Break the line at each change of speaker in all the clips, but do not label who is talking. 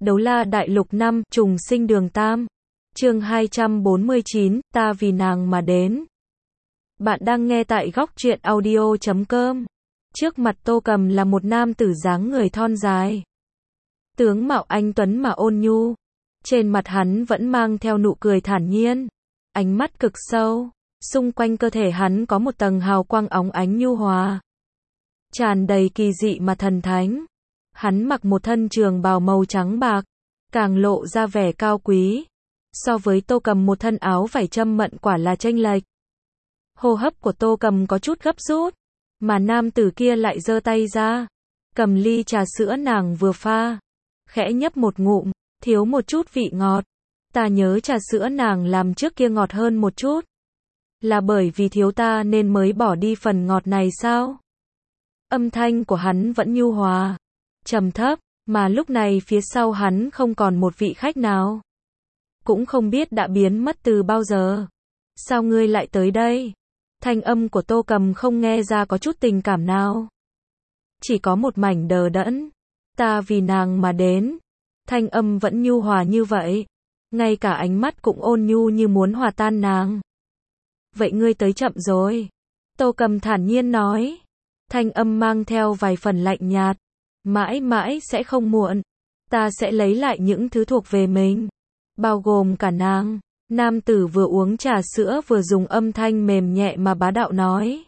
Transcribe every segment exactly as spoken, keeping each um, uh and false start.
Đấu La Đại Lục năm, Trùng Sinh Đường Tam. Chương hai trăm bốn mươi chín, ta vì nàng mà đến. Bạn đang nghe tại góc truyện audio chấm com. Trước mặt Tô Cầm là một nam tử dáng người thon dài. Tướng mạo anh tuấn mà ôn nhu. Trên mặt hắn vẫn mang theo nụ cười thản nhiên. Ánh mắt cực sâu. Xung quanh cơ thể hắn có một tầng hào quang óng ánh nhu hòa. Tràn đầy kỳ dị mà thần thánh. Hắn mặc một thân trường bào màu trắng bạc, càng lộ ra vẻ cao quý. So với Tô Cầm một thân áo vải châm mận quả là chênh lệch. Hô hấp của Tô Cầm có chút gấp rút, mà nam tử kia lại giơ tay ra, cầm ly trà sữa nàng vừa pha, khẽ nhấp một ngụm, thiếu một chút vị ngọt. Ta nhớ trà sữa nàng làm trước kia ngọt hơn một chút. Là bởi vì thiếu ta nên mới bỏ đi phần ngọt này sao? Âm thanh của hắn vẫn nhu hòa, trầm thấp, mà lúc này phía sau hắn không còn một vị khách nào. Cũng không biết đã biến mất từ bao giờ. Sao ngươi lại tới đây? Thanh âm của Tô Cầm không nghe ra có chút tình cảm nào. Chỉ có một mảnh đờ đẫn. Ta vì nàng mà đến. Thanh âm vẫn nhu hòa như vậy. Ngay cả ánh mắt cũng ôn nhu như muốn hòa tan nàng. Vậy ngươi tới chậm rồi. Tô Cầm thản nhiên nói. Thanh âm mang theo vài phần lạnh nhạt. Mãi mãi sẽ không muộn. Ta sẽ lấy lại những thứ thuộc về mình. Bao gồm cả nàng. Nam tử vừa uống trà sữa vừa dùng âm thanh mềm nhẹ mà bá đạo nói.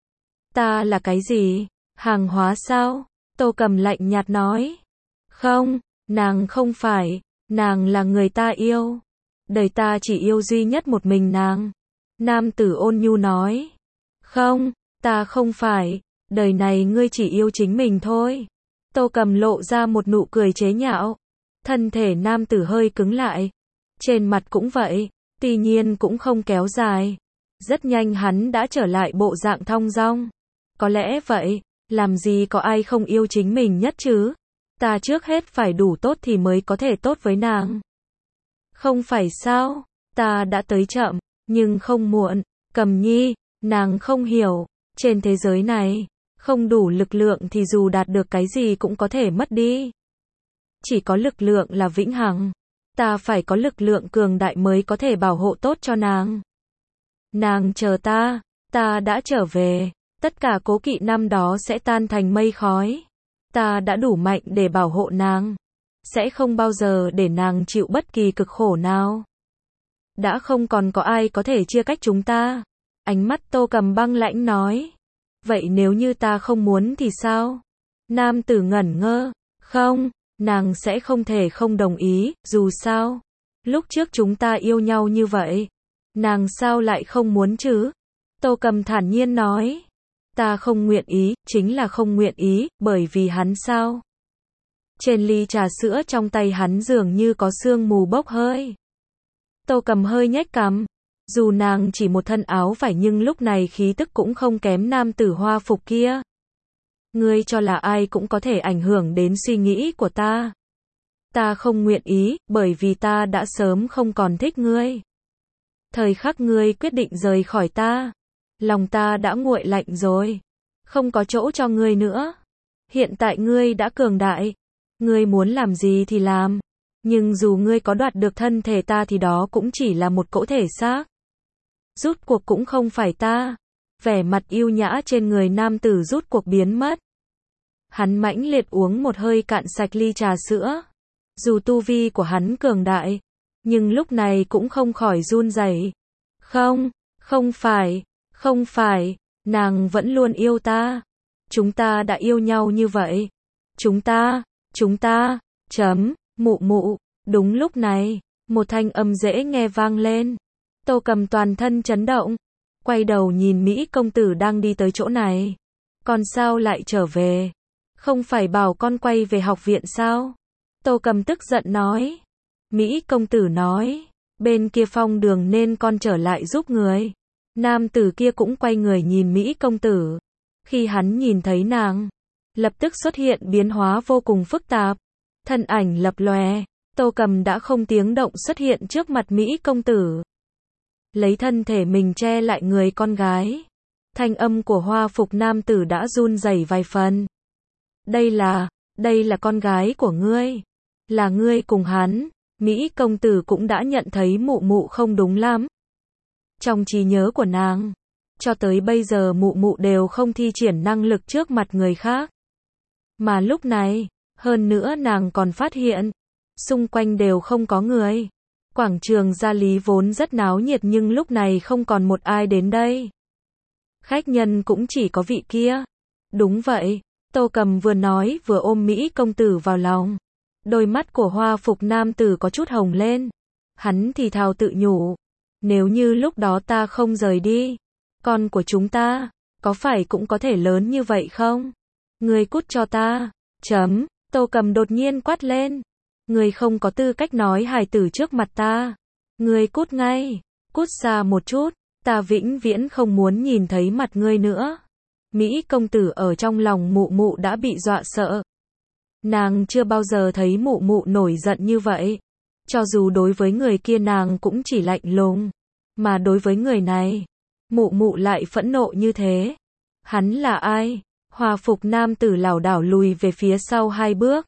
Ta là cái gì? Hàng hóa sao? Tô Cầm lạnh nhạt nói. Không, nàng không phải. Nàng là người ta yêu. Đời ta chỉ yêu duy nhất một mình nàng. Nam tử ôn nhu nói. Không, ta không phải. Đời này ngươi chỉ yêu chính mình thôi. Tô Cầm lộ ra một nụ cười chế nhạo. Thân thể nam tử hơi cứng lại. Trên mặt cũng vậy, tuy nhiên cũng không kéo dài. Rất nhanh hắn đã trở lại bộ dạng thong dong. Có lẽ vậy, làm gì có ai không yêu chính mình nhất chứ? Ta trước hết phải đủ tốt thì mới có thể tốt với nàng. Không phải sao? Ta đã tới chậm, nhưng không muộn. Cầm nhi, nàng không hiểu. Trên thế giới này, không đủ lực lượng thì dù đạt được cái gì cũng có thể mất đi. Chỉ có lực lượng là vĩnh hằng. Ta phải có lực lượng cường đại mới có thể bảo hộ tốt cho nàng. Nàng chờ ta, ta đã trở về. Tất cả cố kỵ năm đó sẽ tan thành mây khói. Ta đã đủ mạnh để bảo hộ nàng. Sẽ không bao giờ để nàng chịu bất kỳ cực khổ nào. Đã không còn có ai có thể chia cách chúng ta. Ánh mắt Tô Cầm băng lãnh nói. Vậy nếu như ta không muốn thì sao? Nam tử ngẩn ngơ. Không, nàng sẽ không thể không đồng ý, dù sao. Lúc trước chúng ta yêu nhau như vậy. Nàng sao lại không muốn chứ? Tô Cầm thản nhiên nói. Ta không nguyện ý, chính là không nguyện ý, bởi vì hắn sao? Trên ly trà sữa trong tay hắn dường như có sương mù bốc hơi. Tô Cầm hơi nhếch cằm. Dù nàng chỉ một thân áo vải nhưng lúc này khí tức cũng không kém nam tử hoa phục kia. Ngươi cho là ai cũng có thể ảnh hưởng đến suy nghĩ của ta. Ta không nguyện ý, bởi vì ta đã sớm không còn thích ngươi. Thời khắc ngươi quyết định rời khỏi ta. Lòng ta đã nguội lạnh rồi. Không có chỗ cho ngươi nữa. Hiện tại ngươi đã cường đại. Ngươi muốn làm gì thì làm. Nhưng dù ngươi có đoạt được thân thể ta thì đó cũng chỉ là một cỗ thể xác. Rút cuộc cũng không phải ta. Vẻ mặt yêu nhã trên người nam tử rút cuộc biến mất. Hắn mãnh liệt uống một hơi cạn sạch ly trà sữa. Dù tu vi của hắn cường đại, nhưng lúc này cũng không khỏi run rẩy. Không, không phải, không phải, nàng vẫn luôn yêu ta. Chúng ta đã yêu nhau như vậy. Chúng ta, chúng ta, chấm, mụ mụ. Đúng lúc này, một thanh âm dễ nghe vang lên. Tô Cầm toàn thân chấn động. Quay đầu nhìn Mỹ công tử đang đi tới chỗ này. Con sao lại trở về? Không phải bảo con quay về học viện sao? Tô Cầm tức giận nói. Mỹ công tử nói. Bên kia phong đường nên con trở lại giúp người. Nam tử kia cũng quay người nhìn Mỹ công tử. Khi hắn nhìn thấy nàng, lập tức xuất hiện biến hóa vô cùng phức tạp. Thân ảnh lập lòe. Tô Cầm đã không tiếng động xuất hiện trước mặt Mỹ công tử. Lấy thân thể mình che lại người con gái. Thanh âm của hoa phục nam tử đã run rẩy vài phần. Đây là, đây là con gái của ngươi. là ngươi cùng hắn. Mỹ công tử cũng đã nhận thấy mụ mụ không đúng lắm. Trong trí nhớ của nàng, cho tới bây giờ mụ mụ đều không thi triển năng lực trước mặt người khác. Mà lúc này, hơn nữa nàng còn phát hiện, xung quanh đều không có người. Quảng trường Gia Lý vốn rất náo nhiệt nhưng lúc này không còn một ai đến đây. Khách nhân cũng chỉ có vị kia. Đúng vậy, Tô Cầm vừa nói vừa ôm Mỹ công tử vào lòng. Đôi mắt của Hoa phục nam tử có chút hồng lên. Hắn thì thào tự nhủ, nếu như lúc đó ta không rời đi, con của chúng ta, có phải cũng có thể lớn như vậy không? Ngươi cút cho ta. Chấm, Tô Cầm đột nhiên quát lên. Ngươi không có tư cách nói hài tử trước mặt ta. Ngươi cút ngay, cút xa một chút, ta vĩnh viễn không muốn nhìn thấy mặt ngươi nữa. Mỹ công tử ở trong lòng mụ mụ đã bị dọa sợ. Nàng chưa bao giờ thấy mụ mụ nổi giận như vậy. Cho dù đối với người kia nàng cũng chỉ lạnh lùng, mà đối với người này, mụ mụ lại phẫn nộ như thế. Hắn là ai? Hoa phục nam tử lảo đảo lùi về phía sau hai bước.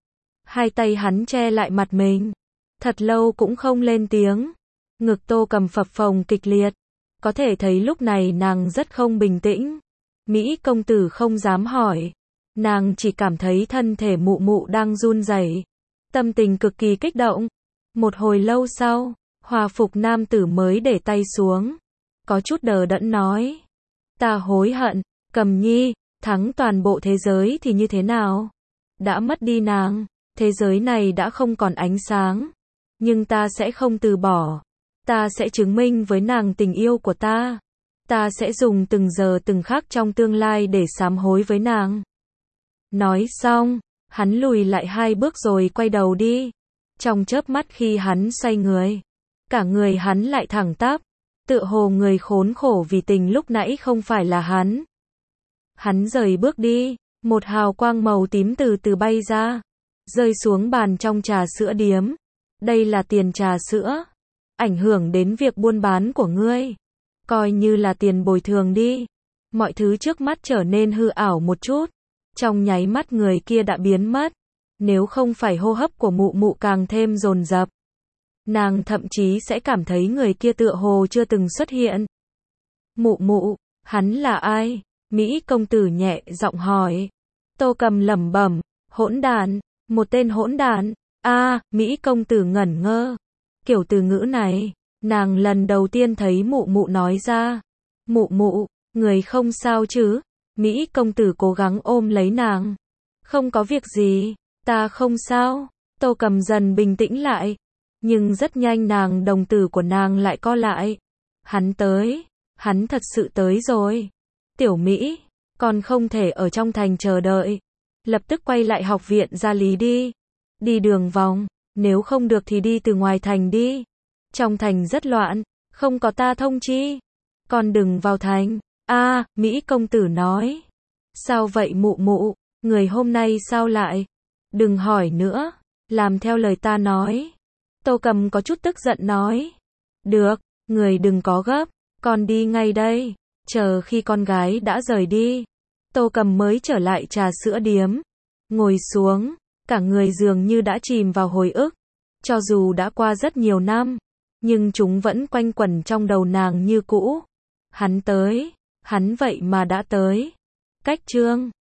Hai tay hắn che lại mặt mình. Thật lâu cũng không lên tiếng. Ngực Tô Cầm phập phồng kịch liệt. Có thể thấy lúc này nàng rất không bình tĩnh. Mỹ công tử không dám hỏi. Nàng chỉ cảm thấy thân thể mụ mụ đang run rẩy, tâm tình cực kỳ kích động. Một hồi lâu sau, Hoa phục nam tử mới để tay xuống. Có chút đờ đẫn nói. Ta hối hận, Cầm Nhi, thắng toàn bộ thế giới thì như thế nào? Đã mất đi nàng, thế giới này đã không còn ánh sáng. Nhưng ta sẽ không từ bỏ. Ta sẽ chứng minh với nàng tình yêu của ta. Ta sẽ dùng từng giờ từng khắc trong tương lai để sám hối với nàng. Nói xong, hắn lùi lại hai bước rồi quay đầu đi. Trong chớp mắt khi hắn xoay người, cả người hắn lại thẳng tắp, tựa hồ người khốn khổ vì tình lúc nãy không phải là hắn. Hắn rời bước đi, một hào quang màu tím từ từ bay ra, rơi xuống bàn trong trà sữa điếm. Đây là tiền trà sữa, ảnh hưởng đến việc buôn bán của ngươi. Coi như là tiền bồi thường đi. Mọi thứ trước mắt trở nên hư ảo một chút. Trong nháy mắt người kia đã biến mất. Nếu không phải hô hấp của mụ mụ càng thêm dồn dập, nàng thậm chí sẽ cảm thấy người kia tựa hồ chưa từng xuất hiện. Mụ mụ, hắn là ai? Mỹ công tử nhẹ giọng hỏi. Tô Cầm lẩm bẩm, hỗn đản, một tên hỗn đản. A, à, Mỹ công tử ngẩn ngơ. Kiểu từ ngữ này, nàng lần đầu tiên thấy mụ mụ nói ra. Mụ mụ, người không sao chứ? Mỹ công tử cố gắng ôm lấy nàng. Không có việc gì, ta không sao. Tô Cầm dần bình tĩnh lại. Nhưng rất nhanh nàng đồng tử của nàng lại co lại. Hắn tới, hắn thật sự tới rồi. Tiểu Mỹ, con không thể ở trong thành chờ đợi. Lập tức quay lại học viện Gia Lý đi. Đi đường vòng, nếu không được thì đi từ ngoài thành đi. Trong thành rất loạn, không có ta thông chi. Con đừng vào thành. A, à, Mỹ công tử nói. Sao vậy mụ mụ, người hôm nay sao lại? Đừng hỏi nữa, làm theo lời ta nói. Tô Cầm có chút tức giận nói. Được, người đừng có gấp, con đi ngay đây. Chờ khi con gái đã rời đi, Tô Cầm mới trở lại trà sữa điếm. Ngồi xuống, cả người dường như đã chìm vào hồi ức. Cho dù đã qua rất nhiều năm, nhưng chúng vẫn quanh quẩn trong đầu nàng như cũ. Hắn tới, hắn vậy mà đã tới. Cách chương